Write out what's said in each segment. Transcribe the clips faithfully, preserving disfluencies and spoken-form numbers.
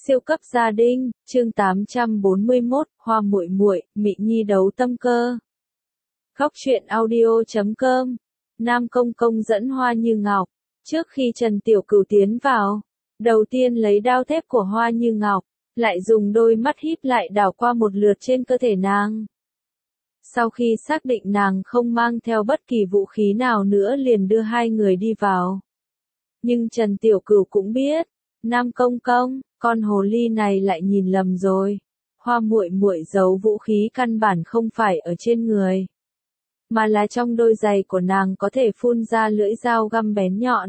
Siêu cấp gia đình, chương tám trăm bốn mươi mốt, Hoa muội muội, Mị Nhi đấu tâm cơ. Góc truyện audio chấm com. Nam Công Công dẫn Hoa Như Ngọc. Trước khi Trần Tiểu Cửu tiến vào, đầu tiên lấy đao thép của Hoa Như Ngọc, lại dùng đôi mắt híp lại đảo qua một lượt trên cơ thể nàng. Sau khi xác định nàng không mang theo bất kỳ vũ khí nào nữa liền đưa hai người đi vào. Nhưng Trần Tiểu Cửu cũng biết, Nam Công Công, con hồ ly này lại nhìn lầm rồi. Hoa muội muội giấu vũ khí căn bản không phải ở trên người, mà là trong đôi giày của nàng có thể phun ra lưỡi dao găm bén nhọn.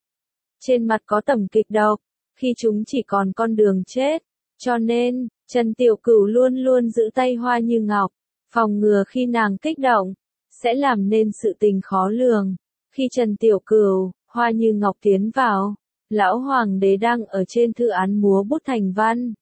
Trên mặt có tẩm kịch độc, khi chúng chỉ còn con đường chết. Cho nên, Trần Tiểu Cửu luôn luôn giữ tay Hoa Như Ngọc, phòng ngừa khi nàng kích động, sẽ làm nên sự tình khó lường. Khi Trần Tiểu Cửu, Hoa Như Ngọc tiến vào, lão hoàng đế đang ở trên thư án múa bút thành văn.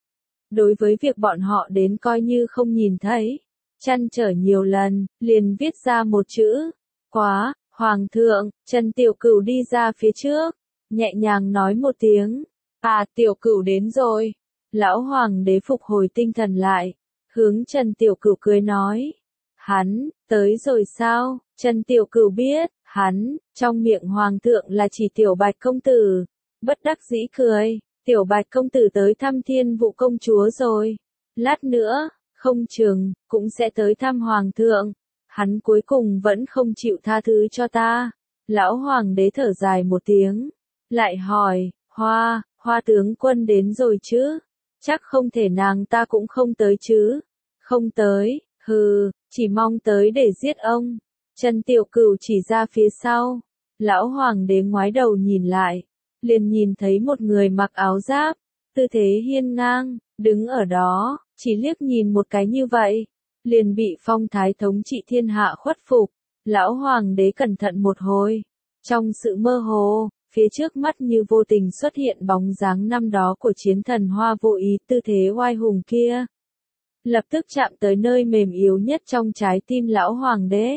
Đối với việc bọn họ đến coi như không nhìn thấy, trăn trở nhiều lần, liền viết ra một chữ, quá, hoàng thượng. Trần Tiểu Cửu đi ra phía trước, nhẹ nhàng nói một tiếng, à Tiểu Cửu đến rồi. Lão hoàng đế phục hồi tinh thần lại, hướng Trần Tiểu Cửu cười nói, hắn, tới rồi sao? Trần Tiểu Cửu biết, hắn, trong miệng hoàng thượng là chỉ Tiểu Bạch công tử, bất đắc dĩ cười, Tiểu Bạch công tử tới thăm Thiên Vũ công chúa rồi, lát nữa, không chừng, cũng sẽ tới thăm hoàng thượng, hắn cuối cùng vẫn không chịu tha thứ cho ta. Lão hoàng đế thở dài một tiếng, lại hỏi, Hoa, Hoa tướng quân đến rồi chứ? Chắc không thể nàng ta cũng không tới chứ? Không tới, hừ, chỉ mong tới để giết ông. Trần Tiểu Cửu chỉ ra phía sau, lão hoàng đế ngoái đầu nhìn lại, liền nhìn thấy một người mặc áo giáp, tư thế hiên ngang, đứng ở đó, chỉ liếc nhìn một cái như vậy, liền bị phong thái thống trị thiên hạ khuất phục. Lão hoàng đế cẩn thận một hồi, trong sự mơ hồ, phía trước mắt như vô tình xuất hiện bóng dáng năm đó của chiến thần Hoa Vô Ý, tư thế oai hùng kia. Lập tức chạm tới nơi mềm yếu nhất trong trái tim lão hoàng đế.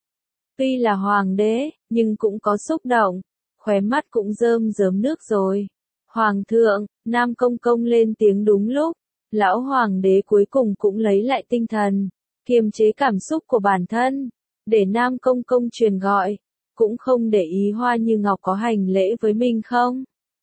Tuy là hoàng đế, nhưng cũng có xúc động, khóe mắt cũng rơm rớm nước rồi. Hoàng thượng, Nam Công Công lên tiếng đúng lúc, lão hoàng đế cuối cùng cũng lấy lại tinh thần, kiềm chế cảm xúc của bản thân, để Nam Công Công truyền gọi, cũng không để ý Hoa Như Ngọc có hành lễ với mình không.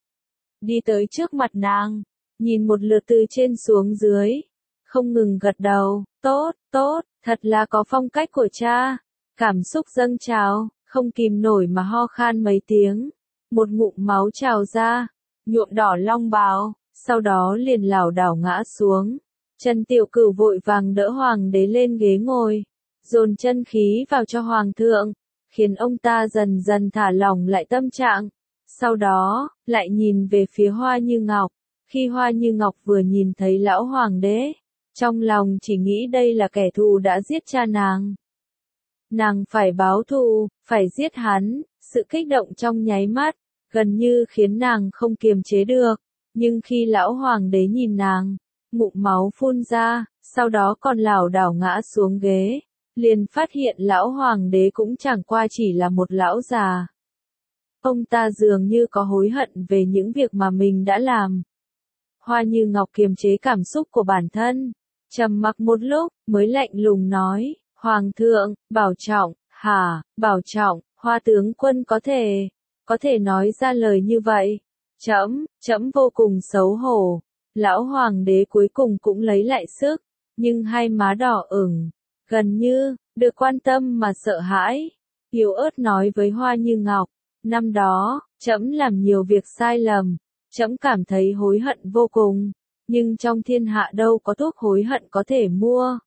Đi tới trước mặt nàng, nhìn một lượt từ trên xuống dưới, không ngừng gật đầu, tốt, tốt, thật là có phong cách của cha. Cảm xúc dâng trào, không kìm nổi mà ho khan mấy tiếng, một ngụm máu trào ra, nhuộm đỏ long bào, sau đó liền lảo đảo ngã xuống. Trần Tiểu Cửu vội vàng đỡ hoàng đế lên ghế ngồi, dồn chân khí vào cho hoàng thượng, khiến ông ta dần dần thả lỏng lại tâm trạng. Sau đó, lại nhìn về phía Hoa Như Ngọc, khi Hoa Như Ngọc vừa nhìn thấy lão hoàng đế, trong lòng chỉ nghĩ đây là kẻ thù đã giết cha nàng. Nàng phải báo thù, phải giết hắn, sự kích động trong nháy mắt, gần như khiến nàng không kiềm chế được. Nhưng khi lão hoàng đế nhìn nàng, ngụm máu phun ra, sau đó còn lảo đảo ngã xuống ghế, liền phát hiện lão hoàng đế cũng chẳng qua chỉ là một lão già. Ông ta dường như có hối hận về những việc mà mình đã làm. Hoa Như Ngọc kiềm chế cảm xúc của bản thân, trầm mặc một lúc, mới lạnh lùng nói, Hoàng thượng, bảo trọng. Hả, bảo trọng, Hoa tướng quân có thể, có thể nói ra lời như vậy. Trẫm, trẫm vô cùng xấu hổ. Lão hoàng đế cuối cùng cũng lấy lại sức, nhưng hai má đỏ ửng, gần như, được quan tâm mà sợ hãi. Yếu ớt nói với Hoa Như Ngọc, năm đó, trẫm làm nhiều việc sai lầm, trẫm cảm thấy hối hận vô cùng, nhưng trong thiên hạ đâu có thuốc hối hận có thể mua.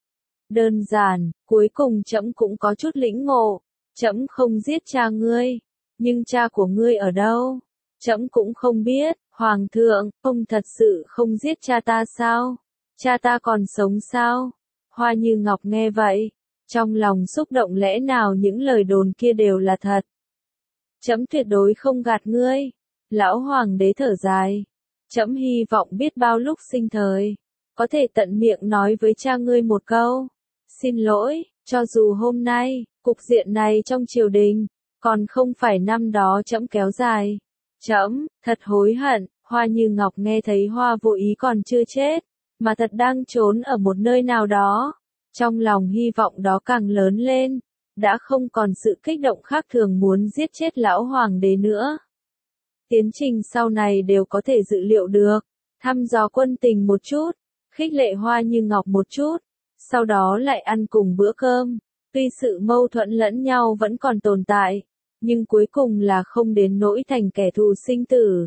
Đơn giản, cuối cùng trẫm cũng có chút lĩnh ngộ, trẫm không giết cha ngươi, nhưng cha của ngươi ở đâu? Trẫm cũng không biết. Hoàng thượng, ông thật sự không giết cha ta sao? Cha ta còn sống sao? Hoa Như Ngọc nghe vậy, trong lòng xúc động, lẽ nào những lời đồn kia đều là thật? Trẫm tuyệt đối không gạt ngươi. Lão hoàng đế thở dài, trẫm hy vọng biết bao lúc sinh thời, có thể tận miệng nói với cha ngươi một câu, xin lỗi, cho dù hôm nay, cục diện này trong triều đình, còn không phải năm đó trẫm kéo dài. Trẫm, thật hối hận. Hoa Như Ngọc nghe thấy Hoa Vô Ý còn chưa chết, mà thật đang trốn ở một nơi nào đó. Trong lòng hy vọng đó càng lớn lên, đã không còn sự kích động khác thường muốn giết chết lão hoàng đế nữa. Tiến trình sau này đều có thể dự liệu được, thăm dò quân tình một chút, khích lệ Hoa Như Ngọc một chút, sau đó lại ăn cùng bữa cơm. Tuy sự mâu thuẫn lẫn nhau vẫn còn tồn tại, nhưng cuối cùng là không đến nỗi thành kẻ thù sinh tử.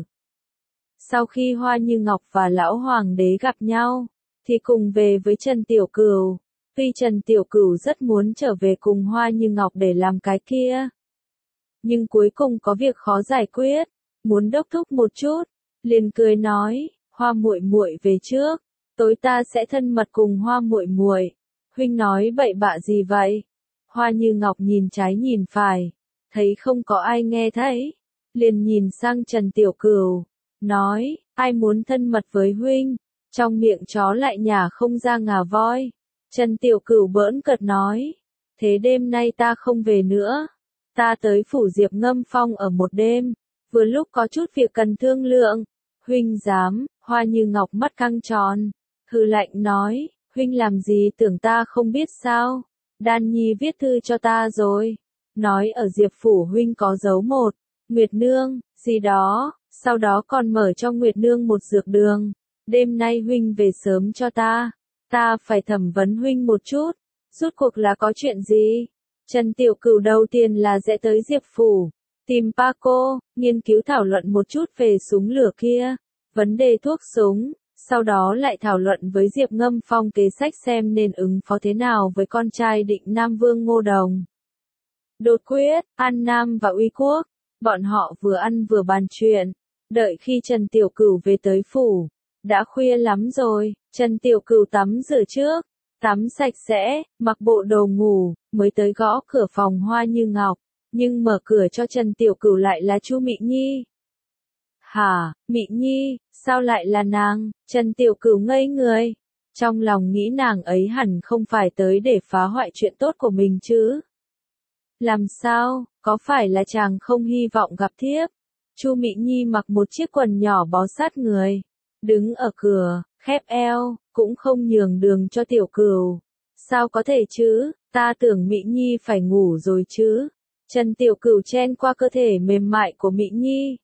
Sau khi Hoa Như Ngọc và lão hoàng đế gặp nhau, thì cùng về với Trần Tiểu Cửu. Tuy Trần Tiểu Cửu rất muốn trở về cùng Hoa Như Ngọc để làm cái kia, nhưng cuối cùng có việc khó giải quyết, muốn đốc thúc một chút, liền cười nói, Hoa muội muội về trước, tối ta sẽ thân mật cùng Hoa muội muội. Huynh nói bậy bạ gì vậy? Hoa Như Ngọc nhìn trái nhìn phải, thấy không có ai nghe thấy, liền nhìn sang Trần Tiểu Cửu, nói, ai muốn thân mật với huynh, trong miệng chó lại nhả không ra ngà voi. Trần Tiểu Cửu bỡn cợt nói, thế đêm nay ta không về nữa, ta tới phủ Diệp Ngâm Phong ở một đêm, vừa lúc có chút việc cần thương lượng. Huynh dám? Hoa Như Ngọc mắt căng tròn, hừ lạnh nói, huynh làm gì tưởng ta không biết sao? Đan Nhi viết thư cho ta rồi, nói ở Diệp phủ huynh có giấu một Nguyệt Nương gì đó, sau đó còn mở cho Nguyệt Nương một dược đường. Đêm nay huynh về sớm cho ta, ta phải thẩm vấn huynh một chút, rốt cuộc là có chuyện gì? Trần Tiểu Cửu đầu tiên là sẽ tới Diệp phủ, tìm Paco, nghiên cứu thảo luận một chút về súng lửa kia, vấn đề thuốc súng, sau đó lại thảo luận với Diệp Ngâm Phong kế sách xem nên ứng phó thế nào với con trai Định Nam Vương Ngô Đồng. Đột quyết, An Nam và Uy Quốc, bọn họ vừa ăn vừa bàn chuyện, đợi khi Trần Tiểu Cửu về tới phủ, đã khuya lắm rồi. Trần Tiểu Cửu tắm rửa trước, tắm sạch sẽ, mặc bộ đồ ngủ, mới tới gõ cửa phòng Hoa Như Ngọc, nhưng mở cửa cho Trần Tiểu Cửu lại là Chu Mị Nhi. Hả, Mị Nhi, sao lại là nàng? Trần Tiểu Cửu ngây người, trong lòng nghĩ nàng ấy hẳn không phải tới để phá hoại chuyện tốt của mình chứ. Làm sao, có phải là chàng không hy vọng gặp thiếp? Chu Mị Nhi mặc một chiếc quần nhỏ bó sát người, đứng ở cửa, khép eo, cũng không nhường đường cho Tiểu Cửu. Sao có thể chứ, ta tưởng Mị Nhi phải ngủ rồi chứ. Trần Tiểu Cửu chen qua cơ thể mềm mại của Mị Nhi.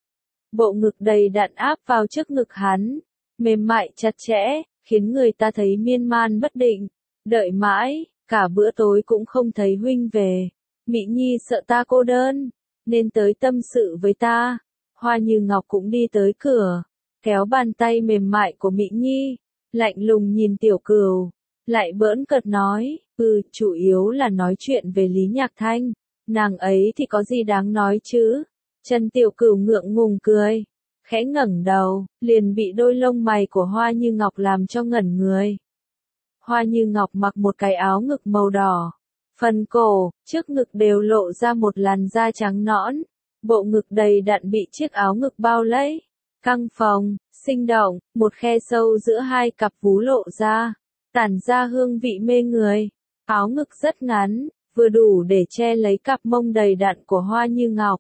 Bộ ngực đầy đặn áp vào trước ngực hắn, mềm mại chặt chẽ, khiến người ta thấy miên man bất định. Đợi mãi, cả bữa tối cũng không thấy huynh về. Mị Nhi sợ ta cô đơn, nên tới tâm sự với ta. Hoa Như Ngọc cũng đi tới cửa, kéo bàn tay mềm mại của Mị Nhi, lạnh lùng nhìn Tiểu Cửu, lại bỡn cợt nói, ừ, chủ yếu là nói chuyện về Lý Nhạc Thanh, nàng ấy thì có gì đáng nói chứ. Trần Tiểu Cửu ngượng ngùng cười, khẽ ngẩng đầu, liền bị đôi lông mày của Hoa Như Ngọc làm cho ngẩn người. Hoa Như Ngọc mặc một cái áo ngực màu đỏ, phần cổ, trước ngực đều lộ ra một làn da trắng nõn, bộ ngực đầy đặn bị chiếc áo ngực bao lấy, căng phồng, sinh động, một khe sâu giữa hai cặp vú lộ ra, tản ra hương vị mê người. Áo ngực rất ngắn, vừa đủ để che lấy cặp mông đầy đặn của Hoa Như Ngọc.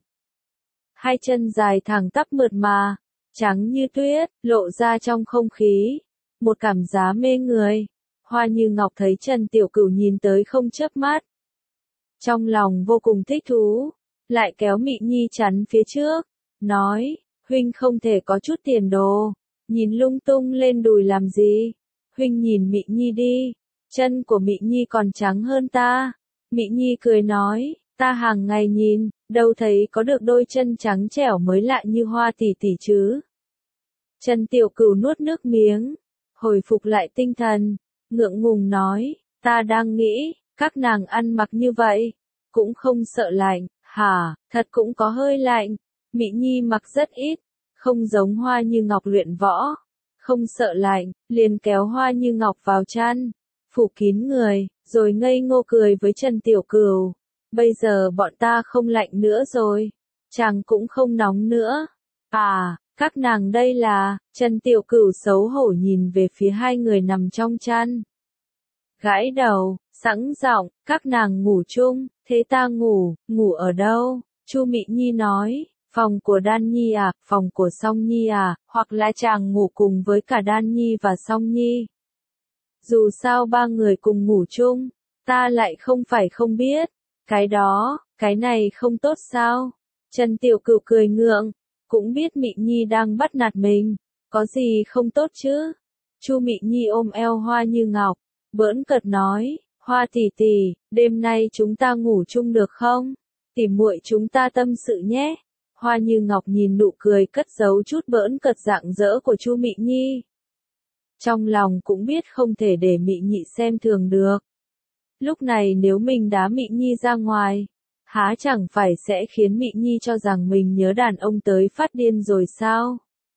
Hai chân dài thẳng tắp mượt mà, trắng như tuyết, lộ ra trong không khí, một cảm giác mê người. Hoa Như Ngọc thấy Trần Tiểu Cửu nhìn tới không chớp mắt, trong lòng vô cùng thích thú, lại kéo Mị Nhi chắn phía trước, nói, huynh không thể có chút tiền đồ, nhìn lung tung lên đùi làm gì, huynh nhìn Mị Nhi đi, chân của Mị Nhi còn trắng hơn ta. Mị Nhi cười nói, ta hàng ngày nhìn, đâu thấy có được đôi chân trắng trẻo mới lạ như Hoa tỷ tỷ chứ. Trần Tiểu Cửu nuốt nước miếng, hồi phục lại tinh thần, ngượng ngùng nói, ta đang nghĩ, các nàng ăn mặc như vậy, cũng không sợ lạnh, hả, thật cũng có hơi lạnh. Mị Nhi mặc rất ít, không giống Hoa Như Ngọc luyện võ, không sợ lạnh, liền kéo Hoa Như Ngọc vào chăn, phủ kín người, rồi ngây ngô cười với Trần Tiểu Cửu. Bây giờ bọn ta không lạnh nữa rồi, chàng cũng không nóng nữa. À, các nàng đây là, Trần Tiểu Cửu xấu hổ nhìn về phía hai người nằm trong chăn. Gãi đầu, sẵn giọng, các nàng ngủ chung, thế ta ngủ, ngủ ở đâu? Chu Mị Nhi nói, Phòng của Đan Nhi à, phòng của Song Nhi à, hoặc là chàng ngủ cùng với cả Đan Nhi và Song Nhi. Dù sao ba người cùng ngủ chung, ta lại không phải không biết. Cái đó, cái này không tốt sao? Trần Tiểu Cửu cười ngượng, cũng biết Mị Nhi đang bắt nạt mình, có gì không tốt chứ? Chu Mị Nhi ôm eo Hoa Như Ngọc, bỡn cợt nói, Hoa tỷ tỷ, đêm nay chúng ta ngủ chung được không? Tỉ muội chúng ta tâm sự nhé. Hoa Như Ngọc nhìn nụ cười cất giấu chút bỡn cợt rạng rỡ của Chu Mị Nhi. Trong lòng cũng biết không thể để Mị Nhị xem thường được. Lúc này nếu mình đá Mị Nhi ra ngoài, há chẳng phải sẽ khiến Mị Nhi cho rằng mình nhớ đàn ông tới phát điên rồi sao?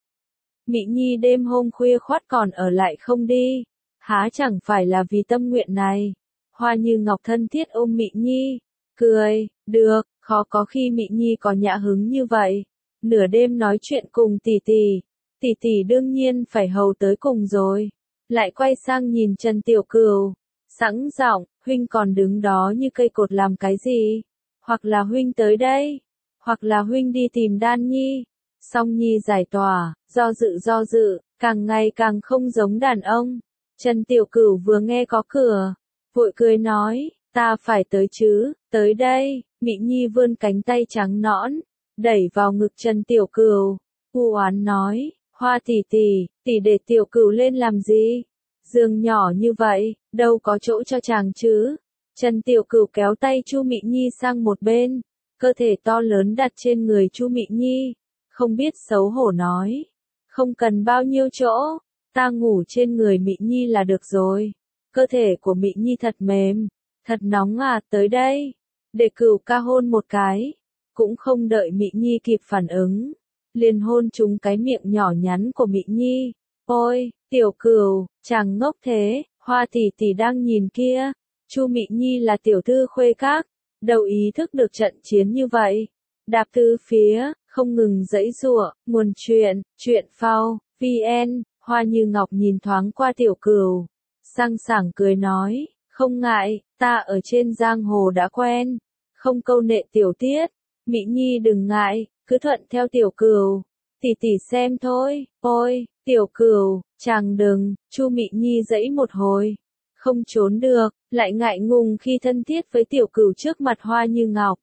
Mị Nhi đêm hôm khuya khoắt còn ở lại không đi, há chẳng phải là vì tâm nguyện này. Hoa Như Ngọc thân thiết ôm Mị Nhi, cười, được, khó có khi Mị Nhi có nhã hứng như vậy. Nửa đêm nói chuyện cùng tỷ tỷ, tỷ tỷ đương nhiên phải hầu tới cùng rồi. Lại quay sang nhìn Trần Tiểu Cửu, sẵn giọng, huynh còn đứng đó như cây cột làm cái gì? Hoặc là huynh tới đây, hoặc là huynh đi tìm Đan Nhi. Song Nhi giải tỏa, do dự do dự, càng ngày càng không giống đàn ông. Trần Tiểu Cửu vừa nghe có cửa, vội cười nói, ta phải tới chứ, tới đây. Mị Nhi vươn cánh tay trắng nõn, đẩy vào ngực Trần Tiểu Cửu, u oán nói, Hoa tỷ tỷ, tỷ để Tiểu Cửu lên làm gì? Giường nhỏ như vậy, đâu có chỗ cho chàng chứ? Trần Tiểu Cửu kéo tay Chu Mị Nhi sang một bên, cơ thể to lớn đặt trên người Chu Mị Nhi, không biết xấu hổ nói, không cần bao nhiêu chỗ, ta ngủ trên người Mị Nhi là được rồi. Cơ thể của Mị Nhi thật mềm, thật nóng à, tới đây, để Cửu ca hôn một cái. Cũng không đợi Mị Nhi kịp phản ứng, liền hôn trúng cái miệng nhỏ nhắn của Mị Nhi. Ôi, Tiểu Cửu, chàng ngốc thế, Hoa tỷ tỷ đang nhìn kia. Chu Mị Nhi là tiểu thư khuê các, đâu ý thức được trận chiến như vậy. Đạp tứ phía, không ngừng giãy giụa. Nguồn chuyện, truyện phao, vn. Hoa Như Ngọc nhìn thoáng qua Tiểu Cửu, sang sảng cười nói, không ngại, ta ở trên giang hồ đã quen, không câu nệ tiểu tiết. Mị Nhi đừng ngại, cứ thuận theo Tiểu Cửu, tỷ tỷ xem thôi. Ôi, Tiểu Cửu, chàng đừng. Chu Mị Nhi giãy một hồi, không trốn được, lại ngại ngùng khi thân thiết với Tiểu Cửu trước mặt Hoa Như Ngọc.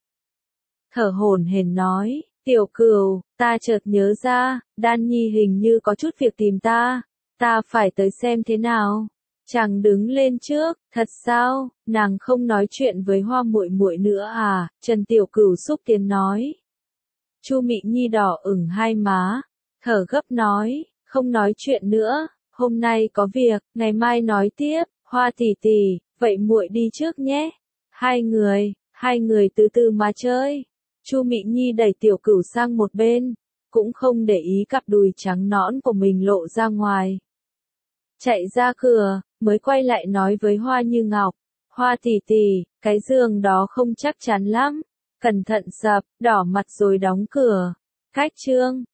Thở hổn hển nói, Tiểu Cửu, ta chợt nhớ ra, Đan Nhi hình như có chút việc tìm ta, ta phải tới xem thế nào. Chàng đứng lên trước, thật sao, nàng không nói chuyện với Hoa muội muội nữa à? Trần Tiểu Cửu xúc tiến nói. Chu Mị Nhi đỏ ửng hai má, thở gấp nói, không nói chuyện nữa, hôm nay có việc, ngày mai nói tiếp. Hoa tỷ tỷ, vậy muội đi trước nhé. Hai người, hai người từ từ mà chơi. Chu Mị Nhi đẩy Tiểu Cửu sang một bên, cũng không để ý cặp đùi trắng nõn của mình lộ ra ngoài. Chạy ra cửa, mới quay lại nói với Hoa Như Ngọc, Hoa tỷ tỷ, cái giường đó không chắc chắn lắm, cẩn thận sập. Đỏ mặt rồi đóng cửa. Cách chương